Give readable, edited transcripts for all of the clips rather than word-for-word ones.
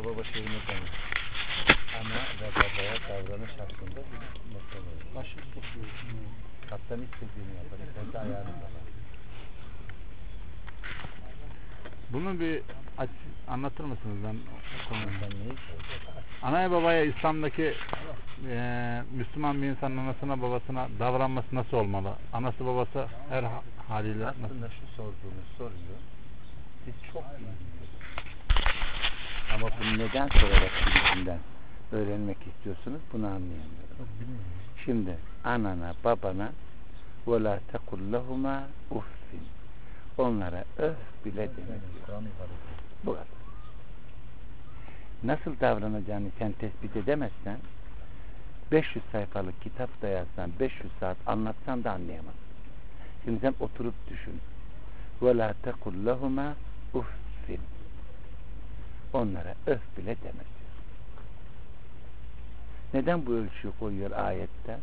baba şeyine denir. Ana ve babaya davranış hakkında bir mesele. Başı tutuyor. Kaptan istediğini yapar. İsterse ayağını yapar. Bunu bir anlatır mısınız? Ben neyi? Anaya babaya İslam'daki Müslüman bir insanın anasına babasına davranması nasıl olmalı? Anası babası her haliyle aslında nasıl? şu sorduğunuz soruyu siz çok iyi biliyorsunuz. Ama bunu neden sorarak birisinden öğrenmek istiyorsunuz? Bunu anlayamıyorum. Şimdi anana babana وَلَا تَقُلْ لَهُمَا اُفِّنْ onlara öf bile demek. Bu kadar. Nasıl davranacağını sen tespit edemezsen 500 sayfalık kitap da yazsan 500 saat anlatsan da anlayamazsın. Şimdi sen oturup düşün. وَلَا تَقُلْ لَهُمَا اُفِّنْ onlara öf bile demek. Neden bu ölçüyü koyuyor ayette?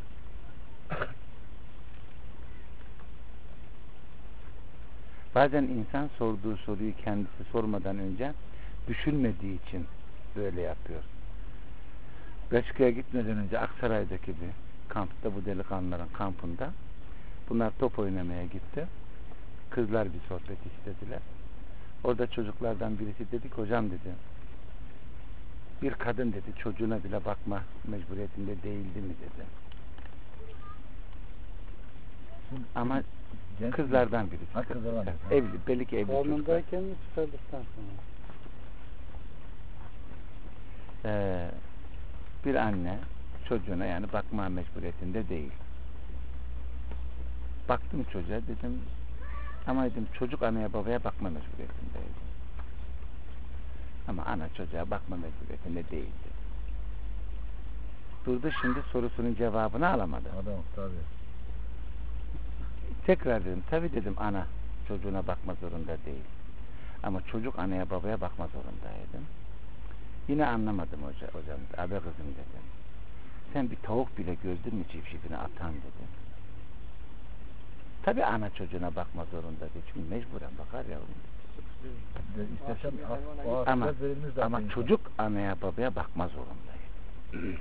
Bazen insan sorduğu soruyu kendisi sormadan önce düşünmediği için böyle yapıyor. Belçika'ya gitmeden önce Aksaray'daki bir kampta, bu delikanlıların kampında bunlar top oynamaya gitti. Kızlar bir sohbet istediler. Orada çocuklardan birisi dedi ki hocam dedi bir kadın dedi çocuğuna bile bakma mecburiyetinde değildi mi dedi. Ama kızlardan birisi. Evli, belli ki evli çocuklar. Karnındayken mi çıkardıktan sonra? Bir anne çocuğuna yani bakma mecburiyetinde değil. Baktım çocuğa dedim ama dedim çocuk anaya babaya bakma mecburiyetindeydi. Ama ana çocuğa bakma mecburiyetinde değildi. Durdu şimdi sorusunun cevabını alamadı. Adam tabii. Tekrar dedim tabii dedim ana çocuğuna bakma zorunda değil. Ama çocuk anaya babaya bakma zorundaydı. Yine anlamadım hocam. Abi kızım dedim. Sen bir tavuk bile gördün mü çiftçiliğini atan dedim. Tabii ana çocuğuna bakma zorunda değil. Çünkü mecburen bakar yavrum. Ama çocuk anaya babaya bakma zorundaydı.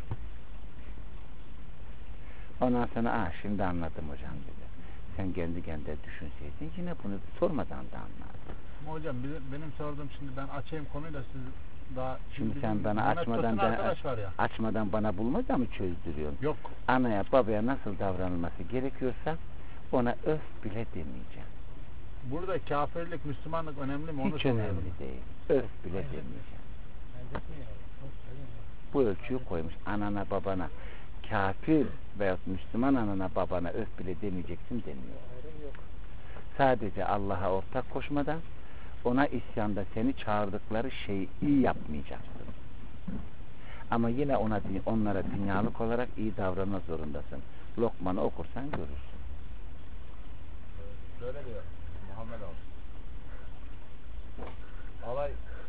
Ondan sonra şimdi anladım hocam dedi. Sen kendi kendine düşünseydin yine bunu sormadan da anlardın. Hocam benim sorduğum şimdi ben açayım konuyu da siz daha şimdi sen bana açmadan bana bulmaca mı çözdürüyorsun? Yok. Anaya babaya nasıl davranılması gerekiyorsa ona öf bile demeyeceğim. Burada kafirlik, Müslümanlık önemli mi? Onu hiç önemli değil. Öf bile demeyeceğim. Bu ölçüyü koymuş. Anana babana kafir veyahut Müslüman anana babana öf bile demeyeceksin demiyor. Sadece Allah'a ortak koşmadan ona isyanda seni çağırdıkları şeyi iyi yapmayacaksın. Ama yine onlara dünyalık olarak iyi davranma zorundasın. Lokman'ı okursan görürsün. Şöyle diyor Muhammed abi. Alay.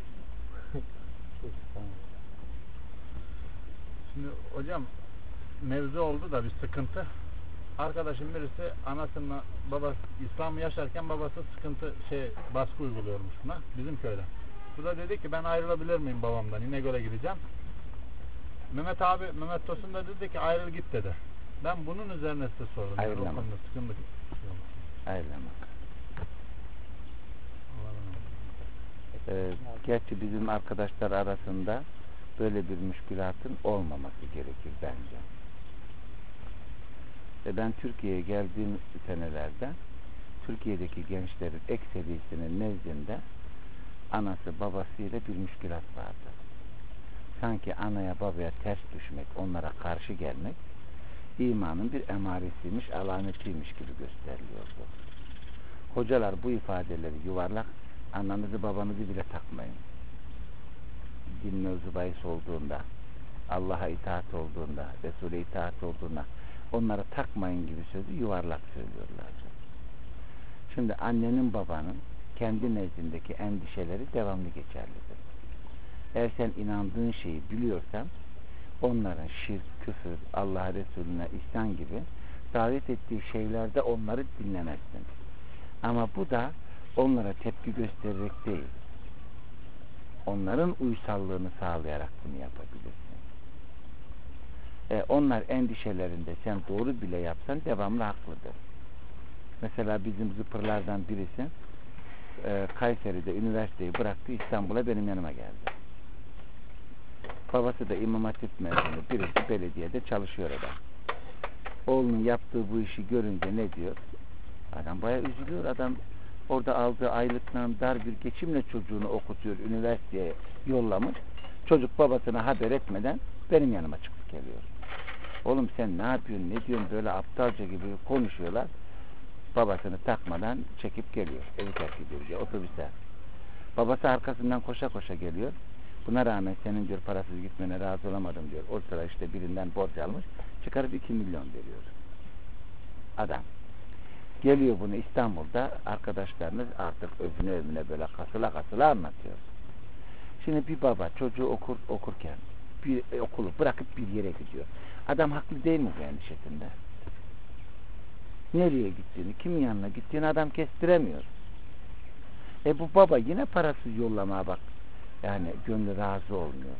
Şimdi hocam mevzu oldu da bir sıkıntı. Arkadaşım birisi anasının babası İslam'ı yaşarken babası baskı uyguluyormuş buna bizim köyde. Bu da dedi ki ben ayrılabilir miyim babamdan? İnegöl'e gideceğim. Mehmet Tosun da dedi ki ayrıl git dedi. Ben bunun üzerine size sordum. Ayrılamak. Ayrılamak. Gerçi bizim arkadaşlar arasında böyle bir müşkülatın olmaması gerekir bence. Ben Türkiye'ye geldiğim senelerde Türkiye'deki gençlerin ekserisinin nezdinde anası babasıyla bir müşkülat vardı. Sanki anaya babaya ters düşmek, onlara karşı gelmek imanın bir emaresiymiş, alametiymiş gibi gösteriliyordu. Hocalar bu ifadeleri yuvarlak, ananızı babanızı bile takmayın. Din mevzu bahis olduğunda, Allah'a itaat olduğunda, Resul'e itaat olduğunda onlara takmayın gibi sözü yuvarlak söylüyorlardı. Şimdi annenin babanın kendi nezdindeki endişeleri devamlı geçerlidir. Eğer sen inandığın şeyi biliyorsan onların şirk, küfür, Allah Resulüne isyan gibi davet ettiği şeylerde onları dinlemezsin. Ama bu da onlara tepki göstererek değil. onların uysallığını sağlayarak bunu yapabilirsin. Onlar endişelerinde sen doğru bile yapsan devamlı haklıdır. Mesela bizim zıpırlardan birisi Kayseri'de üniversiteyi bıraktı, İstanbul'a benim yanıma geldi. Babası da İmam Hatip mezunu, birisi belediyede çalışıyor adam. Oğlunun yaptığı bu işi görünce ne diyor? Adam bayağı üzülüyor. Adam orada aldığı aylıktan dar bir geçimle çocuğunu okutuyor, üniversiteye yollamış. Çocuk babasına haber etmeden benim yanıma çıkıp geliyor. Oğlum sen ne yapıyorsun, ne diyorsun, böyle aptalca gibi konuşuyorlar. Babasını takmadan çekip geliyor. Evi terk ediyor otobüse. Babası arkasından koşa koşa geliyor. Buna rağmen senin diyor parasız gitmene razı olamadım diyor. O sıra işte birinden borç almış. Çıkarıp 2 milyon veriyor. Adam. Geliyor bunu İstanbul'da arkadaşlarınız artık övüne böyle kasıla anlatıyor. Şimdi bir baba çocuğu okurken bir okulu bırakıp bir yere gidiyor. Adam haklı değil mi bu endişesinde? Nereye gittiğini, kimin yanına gittiğini adam kestiremiyor. Bu baba yine parasız yollamaya bak. Yani gönlü razı olmuyor.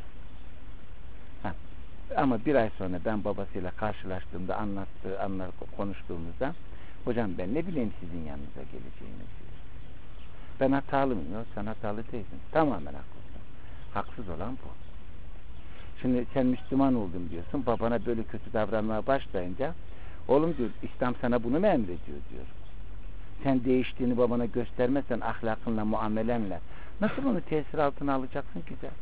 Ama bir ay sonra ben babasıyla karşılaştığımda konuştuğumuzda hocam ben ne bileyim sizin yanınıza geleceğini diyor. Ben hatalı mıyım? Yok, sen hatalı değilsin. Tamamen haklısın. Haksız olan bu. Şimdi sen Müslüman oldun diyorsun. Babana böyle kötü davranmaya başlayınca oğlum diyor İslam sana bunu mu emrediyor diyor. Sen değiştiğini babana göstermezsen ahlakınla, muamelenle nasıl bunu tesir altına alacaksın ki sen?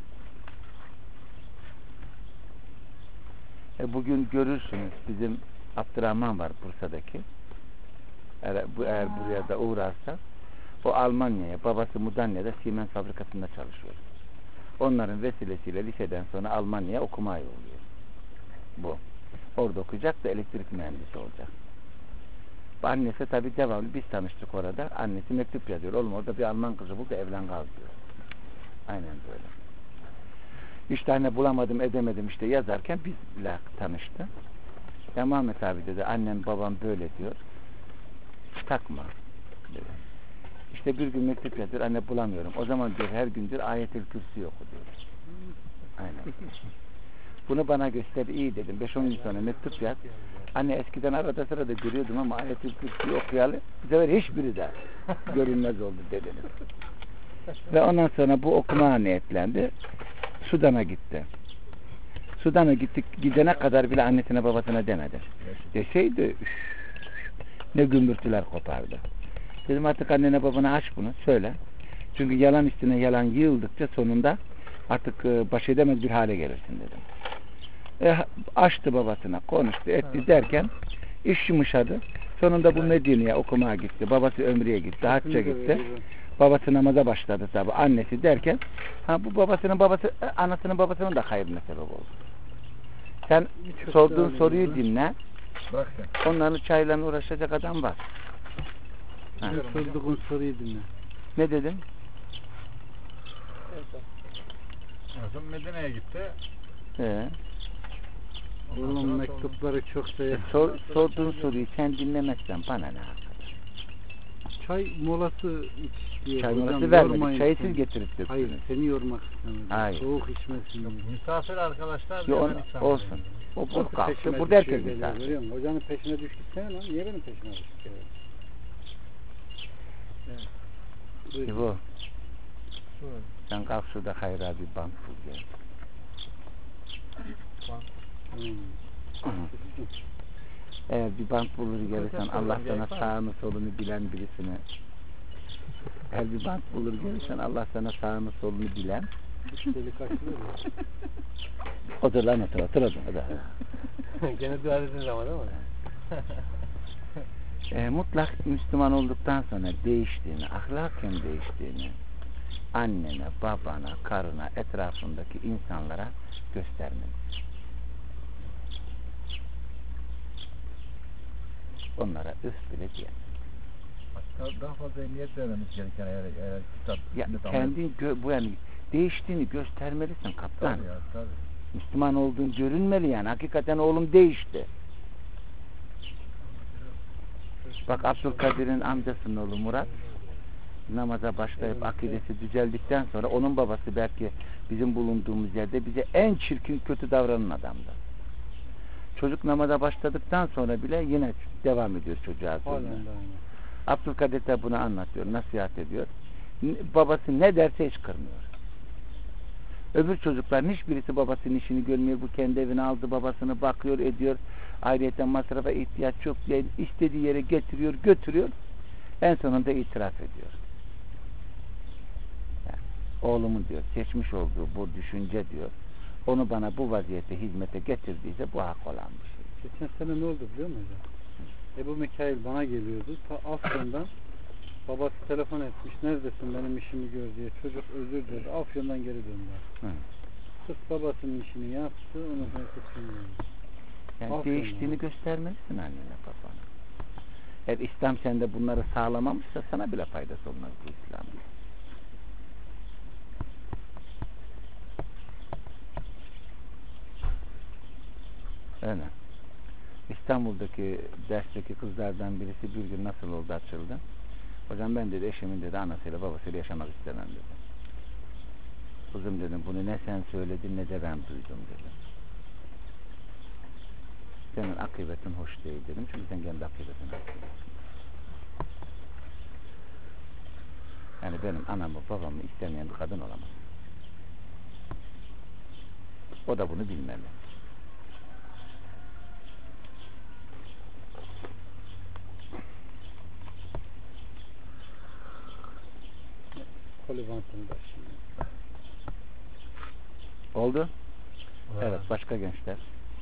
Bugün görürsünüz bizim Abdurrahman var Bursa'daki. Eğer buraya da uğrarsa o Almanya'ya, babası Mudanya'da Siemens fabrikasında çalışıyor. Onların vesilesiyle liseden sonra Almanya'ya okumaya yolluyor. Bu. Orada okuyacak da elektrik mühendisi olacak. Annesi tabi devamlı biz tanıştık orada. Annesi mektup yazıyor. Oğlum orada bir Alman kızı bul da evlen kal diyor. Aynen böyle. 3 tane bulamadım edemedim işte yazarken bizle tanıştı. Ya Muhammed abi dedi annem babam böyle diyor. Takma dedi. İşte bir gün mektup yazıyor anne bulamıyorum. O zaman diyor her gündür Ayet-ül Kürsi oku diyor. Aynen. Bunu bana göster iyi dedim. 5-10 gün sonra mektup yaz. Anne eskiden arada sırada görüyordum ama Ayet-ül Kürsi'yi okuyalı bu sefer hiçbiri de görünmez oldu dediniz. Ve ondan sonra bu okumaya niyetlendi. Sudan'a gitti. Sudan'a gidene kadar bile annesine babasına demedi. Deseydi ne gümbürtüler kopardı. Dedim artık annene babana aç bunu söyle. Çünkü yalan üstüne yalan yığıldıkça sonunda artık baş edemez bir hale gelirsin dedim. Açtı babasına konuştu etti derken iş yumuşadı. Sonunda bu Medine'ye okumaya gitti. Babası Ömre'ye gitti. Hacca gitti. Babası namaza başladı tabi. Annesi derken bu anasının babasının da hayırına sebep oldu. Sen sorduğun soruyu dinle. Onların çayla uğraşacak adam var. Sorduğun soruyu dinle. Ne dedin? Sonra Medine'ye gitti. Oğlum mektupları çok sayı. Sorduğun soruyu sen dinlemezsen bana ne arkadaş? Çay molası iç diye. Çay molası vermedik. Çayı siz getirip döktünüz. Hayır seni yormak istemedim. Hayır. Soğuk içmesin. Misafir arkadaşlar olsun. O kalktı. Burada herkes misafir. Hocanın peşine düştüksene lan. Niye benim peşime düştük? Evet. Bu. Sen kalk şurada hayra bir bank bul gel. Eğer bir bank bulur gelirsen Allah sana sağını solunu bilen birisine eğer bir bank bulur gelirsen Allah sana sağını solunu bilen otur lan otur. Gene dua edin ama değil mi? Mutlak Müslüman olduktan sonra değiştiğini, ahlaken değiştiğini annene, babana, karına, etrafındaki insanlara göstermelisin. Onlara üf bile diyemez. Daha fazla niyet vermemiz gereken eğer kitap. Ya kendin bu yani değiştiğini göstermelisin kaptan. Tabii ya, tabii. Müslüman olduğun görünmeli yani. Hakikaten oğlum değişti. Bak Abdülkadir'in amcasının oğlu Murat namaza başlayıp Evet. akidesi düzeldikten sonra onun babası belki bizim bulunduğumuz yerde bize en çirkin kötü davranan adamdı. Çocuk namaza başladıktan sonra bile yine devam ediyor çocuğa Halen zulmü. de aynı. Abdülkadir de bunu anlatıyor, nasihat ediyor. Babası ne derse hiç kırmıyor. Öbür çocukların hiçbirisi babasının işini görmüyor. Bu kendi evine aldı, babasını bakıyor, ediyor. Ayrıyeten masrafa ihtiyaç yok diye istediği yere getiriyor, götürüyor. En sonunda itiraf ediyor. Yani, oğlumun diyor, seçmiş olduğu bu düşünce diyor, onu bana bu vaziyete hizmete getirdiyse bu hak olan bir şey. Geçen sene ne oldu biliyor musun hocam? Ebu Mikail bana geliyordu. Ta Afyon'dan babası telefon etmiş. Neredesin benim işimi gör diye. Çocuk özür diledi. Afyon'dan geri döndü. Hı. Sırf babasının işini yaptı. Onu sonra seçilmiyor. Yani Aferin değiştiğini ya. göstermelisin annene babana. Eğer İslam sende bunları sağlamamışsa sana bile faydası olmaz bu İslam'ın. Öyle. İstanbul'daki dersteki kızlardan birisi bir gün nasıl oldu açıldı. Hocam ben dedi eşimin dedi anasıyla babasıyla yaşamak istemem dedi. Kızım dedim bunu ne sen söyledin ne de ben duydum dedim. Senin akıbetin hoş değil dedim. Çünkü sen kendi akıbetini haklısın. Yani benim anamı babamı istemeyen bir kadın olamaz. O da bunu bilmeli. Kolibantında şimdi. Oldu? Evet, başka gençler.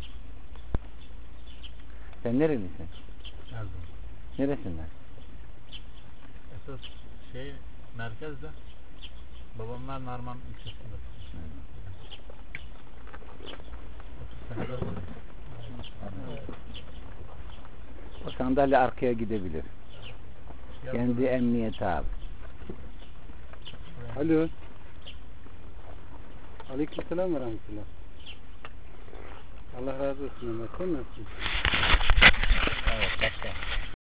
Sen nerelisin? Erzurum. Neresinden? Esas merkezde. Babamlar Narman ilçesinde. 30 senedir buradayım. O sandalye arkaya gidebilir. Kendi emniyete al. Alo. Aleykümselam ve rahmetullah. Allah razı olsun Ömer. Sen nasılsın? Evet, başka.